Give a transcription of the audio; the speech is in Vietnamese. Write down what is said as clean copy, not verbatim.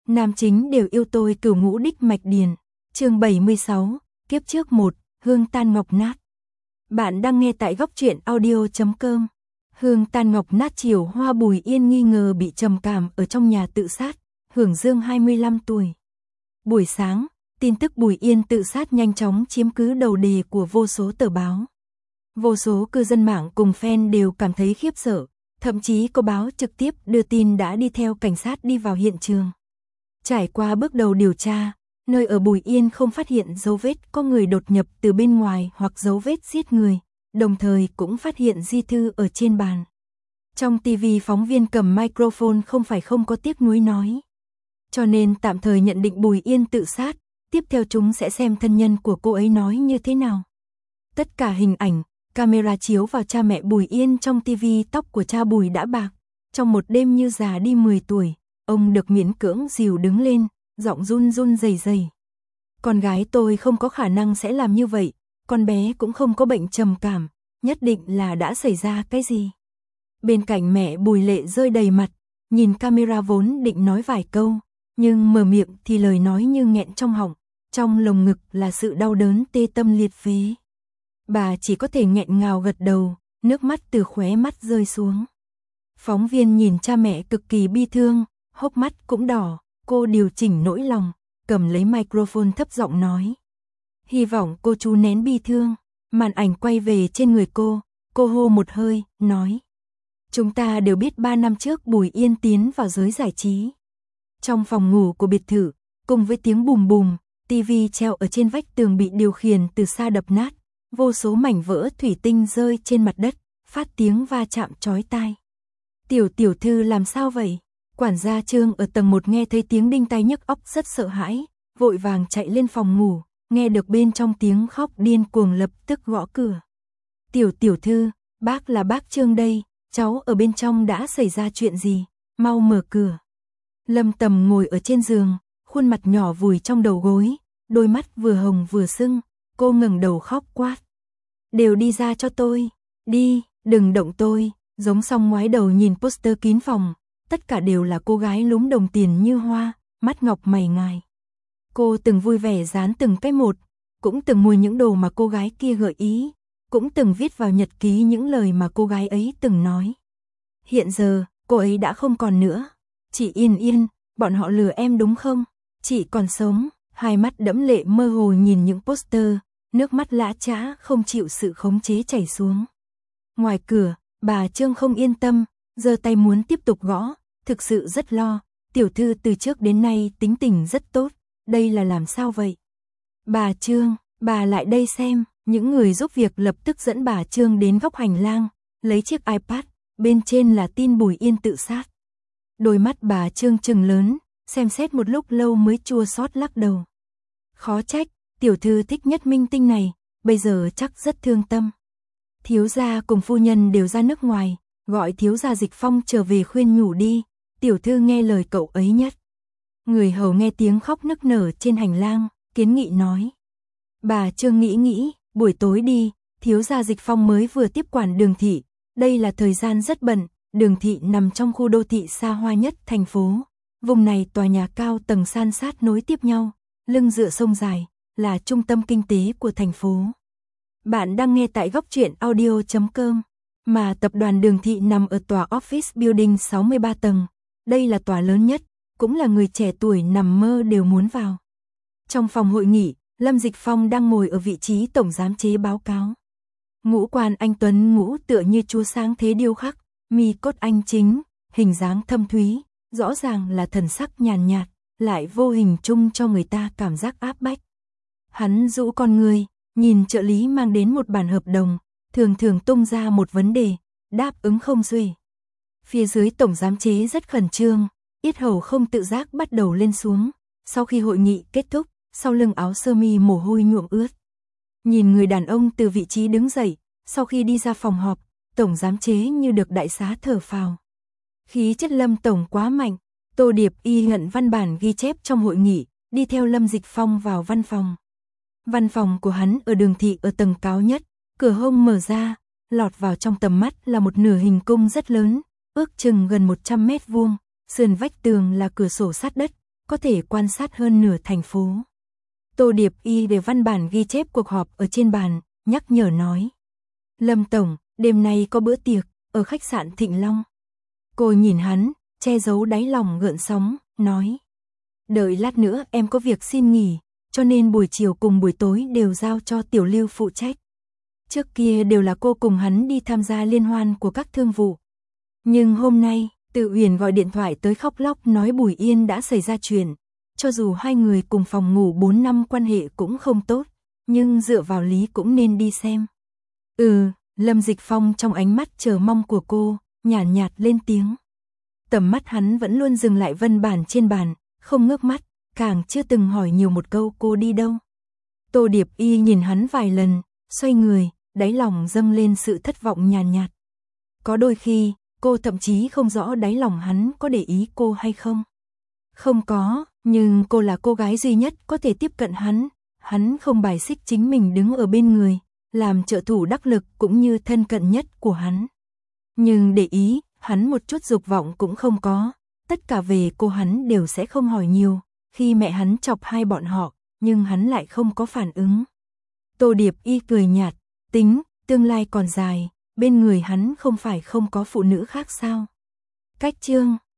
Nam chính đều yêu tôi cửu ngũ đích mạch điền. Chương 76, kiếp trước 1, hương tan ngọc nát. Bạn đang nghe tại góc truyện audio.com. Hương tan ngọc nát chiều hoa Bùi Yên nghi ngờ bị trầm cảm ở trong nhà tự sát, hưởng dương 25 tuổi. Buổi sáng, tin tức Bùi Yên tự sát nhanh chóng chiếm cứ đầu đề của vô số tờ báo. Vô số cư dân mạng cùng fan đều cảm thấy khiếp sợ, thậm chí có báo trực tiếp đưa tin đã đi theo cảnh sát đi vào hiện trường. Trải qua bước đầu điều tra, nơi ở Bùi Yên không phát hiện dấu vết có người đột nhập từ bên ngoài hoặc dấu vết giết người, đồng thời cũng phát hiện di thư ở trên bàn. Trong TV phóng viên cầm microphone không phải không có tiếc nuối nói. Cho nên tạm thời nhận định Bùi Yên tự sát, tiếp theo chúng sẽ xem thân nhân của cô ấy nói như thế nào. Tất cả hình ảnh, camera chiếu vào cha mẹ Bùi Yên trong TV, tóc của cha Bùi đã bạc, trong một đêm như già đi 10 tuổi, ông được miễn cưỡng dìu đứng lên, giọng run run rẩy rẩy. Con gái tôi không có khả năng sẽ làm như vậy, con bé cũng không có bệnh trầm cảm, nhất định là đã xảy ra cái gì. Bên cạnh mẹ Bùi lệ rơi đầy mặt, nhìn camera vốn định nói vài câu, nhưng mở miệng thì lời nói như nghẹn trong họng, trong lồng ngực là sự đau đớn tê tâm liệt phế. Bà chỉ có thể nghẹn ngào gật đầu, nước mắt từ khóe mắt rơi xuống. Phóng viên nhìn cha mẹ cực kỳ bi thương, hốc mắt cũng đỏ, cô điều chỉnh nỗi lòng, cầm lấy microphone thấp giọng nói. Hy vọng cô chú nén bi thương, màn ảnh quay về trên người cô hô một hơi, nói. Chúng ta đều biết 3 năm trước Bùi Yên tiến vào giới giải trí. Trong phòng ngủ của biệt thự, cùng với tiếng bùm bùm, TV treo ở trên vách tường bị điều khiển từ xa đập nát, vô số mảnh vỡ thủy tinh rơi trên mặt đất, phát tiếng va chạm chói tai. Tiểu thư làm sao vậy? Quản gia Trương ở tầng 1 nghe thấy tiếng đinh tai nhức óc rất sợ hãi, vội vàng chạy lên phòng ngủ, nghe được bên trong tiếng khóc điên cuồng lập tức gõ cửa. Tiểu thư, bác là bác Trương đây, cháu ở bên trong đã xảy ra chuyện gì, mau mở cửa. Lâm Tầm ngồi ở trên giường, khuôn mặt nhỏ vùi trong đầu gối, đôi mắt vừa hồng vừa sưng, cô ngẩng đầu khóc quát. Đều đi ra cho tôi, đi, đừng động tôi, giống xong ngoái đầu nhìn poster kín phòng, tất cả đều là cô gái lúm đồng tiền như hoa, mắt ngọc mày ngài. Cô từng vui vẻ dán từng cái một, cũng từng mua những đồ mà cô gái kia gợi ý, cũng từng viết vào nhật ký những lời mà cô gái ấy từng nói. Hiện giờ, cô ấy đã không còn nữa. Chị Yên, bọn họ lừa em đúng không? Chị còn sống, hai mắt đẫm lệ mơ hồ nhìn những poster, nước mắt lã chã không chịu sự khống chế chảy xuống. Ngoài cửa, bà Trương không yên tâm, giơ tay muốn tiếp tục gõ, thực sự rất lo, tiểu thư từ trước đến nay tính tình rất tốt, đây là làm sao vậy? Bà Trương, bà lại đây xem, những người giúp việc lập tức dẫn bà Trương đến góc hành lang, lấy chiếc iPad, bên trên là tin Bùi Yên tự sát. Đôi mắt bà Trương trừng lớn, xem xét một lúc lâu mới chua xót lắc đầu. Khó trách, tiểu thư thích nhất minh tinh này, bây giờ chắc rất thương tâm. Thiếu gia cùng phu nhân đều ra nước ngoài, gọi thiếu gia Dịch Phong trở về khuyên nhủ đi, tiểu thư nghe lời cậu ấy nhất. Người hầu nghe tiếng khóc nức nở trên hành lang, kiến nghị nói. Bà Trương nghĩ, buổi tối đi, thiếu gia Dịch Phong mới vừa tiếp quản Đường thị, đây là thời gian rất bận, Đường thị nằm trong khu đô thị xa hoa nhất thành phố. Vùng này tòa nhà cao tầng san sát nối tiếp nhau, lưng dựa sông dài, là trung tâm kinh tế của thành phố. Bạn đang nghe tại góc truyện audio.com, mà tập đoàn Đường thị nằm ở tòa office building 63 tầng. Đây là tòa lớn nhất, cũng là người trẻ tuổi nằm mơ đều muốn vào. Trong phòng hội nghị, Lâm Dịch Phong đang ngồi ở vị trí tổng giám chế báo cáo. Ngũ quan anh tuấn ngũ tựa như chúa sáng thế điêu khắc, mi cốt anh chính, hình dáng thâm thúy, rõ ràng là thần sắc nhàn nhạt, lại vô hình chung cho người ta cảm giác áp bách. Hắn rũ con người, nhìn trợ lý mang đến một bản hợp đồng, thường tung ra một vấn đề, đáp ứng không xuể. Phía dưới tổng giám chế rất khẩn trương, yết hầu không tự giác bắt đầu lên xuống. Sau khi hội nghị kết thúc, sau lưng áo sơ mi mồ hôi nhuộm ướt. Nhìn người đàn ông từ vị trí đứng dậy, sau khi đi ra phòng họp, tổng giám chế như được đại xá thở phào. Khí chất Lâm tổng quá mạnh, Tô Điệp y nhận văn bản ghi chép trong hội nghị, đi theo Lâm Dịch Phong vào văn phòng. Văn phòng của hắn ở Đường thị ở tầng cao nhất, cửa hông mở ra, lọt vào trong tầm mắt là một nửa hình cung rất lớn, ước chừng gần 100 mét vuông, sườn vách tường là cửa sổ sát đất, có thể quan sát hơn nửa thành phố. Tô Điệp Y để văn bản ghi chép cuộc họp ở trên bàn, nhắc nhở nói. Lâm Tổng, đêm nay có bữa tiệc, ở khách sạn Thịnh Long. Cô nhìn hắn, che giấu đáy lòng gợn sóng, nói. Đợi lát nữa em có việc xin nghỉ, cho nên buổi chiều cùng buổi tối đều giao cho Tiểu Lưu phụ trách. Trước kia đều là cô cùng hắn đi tham gia liên hoan của các thương vụ. Nhưng hôm nay, Tự Uyển gọi điện thoại tới khóc lóc nói Bùi Yên đã xảy ra chuyện. Cho dù hai người cùng phòng ngủ 4 năm quan hệ cũng không tốt, nhưng dựa vào lý cũng nên đi xem. Lâm Dịch Phong trong ánh mắt chờ mong của cô, nhàn nhạt lên tiếng. Tầm mắt hắn vẫn luôn dừng lại văn bản trên bàn, không ngước mắt, càng chưa từng hỏi nhiều một câu cô đi đâu. Tô Điệp Y nhìn hắn vài lần, xoay người, đáy lòng dâng lên sự thất vọng nhàn nhạt. Có đôi khi, cô thậm chí không rõ đáy lòng hắn có để ý cô hay không. Không có, nhưng cô là cô gái duy nhất có thể tiếp cận hắn không bài xích chính mình đứng ở bên người, làm trợ thủ đắc lực cũng như thân cận nhất của hắn. Nhưng để ý, hắn một chút dục vọng cũng không có, tất cả về cô hắn đều sẽ không hỏi nhiều, khi mẹ hắn chọc hai bọn họ, nhưng hắn lại không có phản ứng. Tô Điệp Y cười nhạt, tính, tương lai còn dài, bên người hắn không phải không có phụ nữ khác sao. Cách chương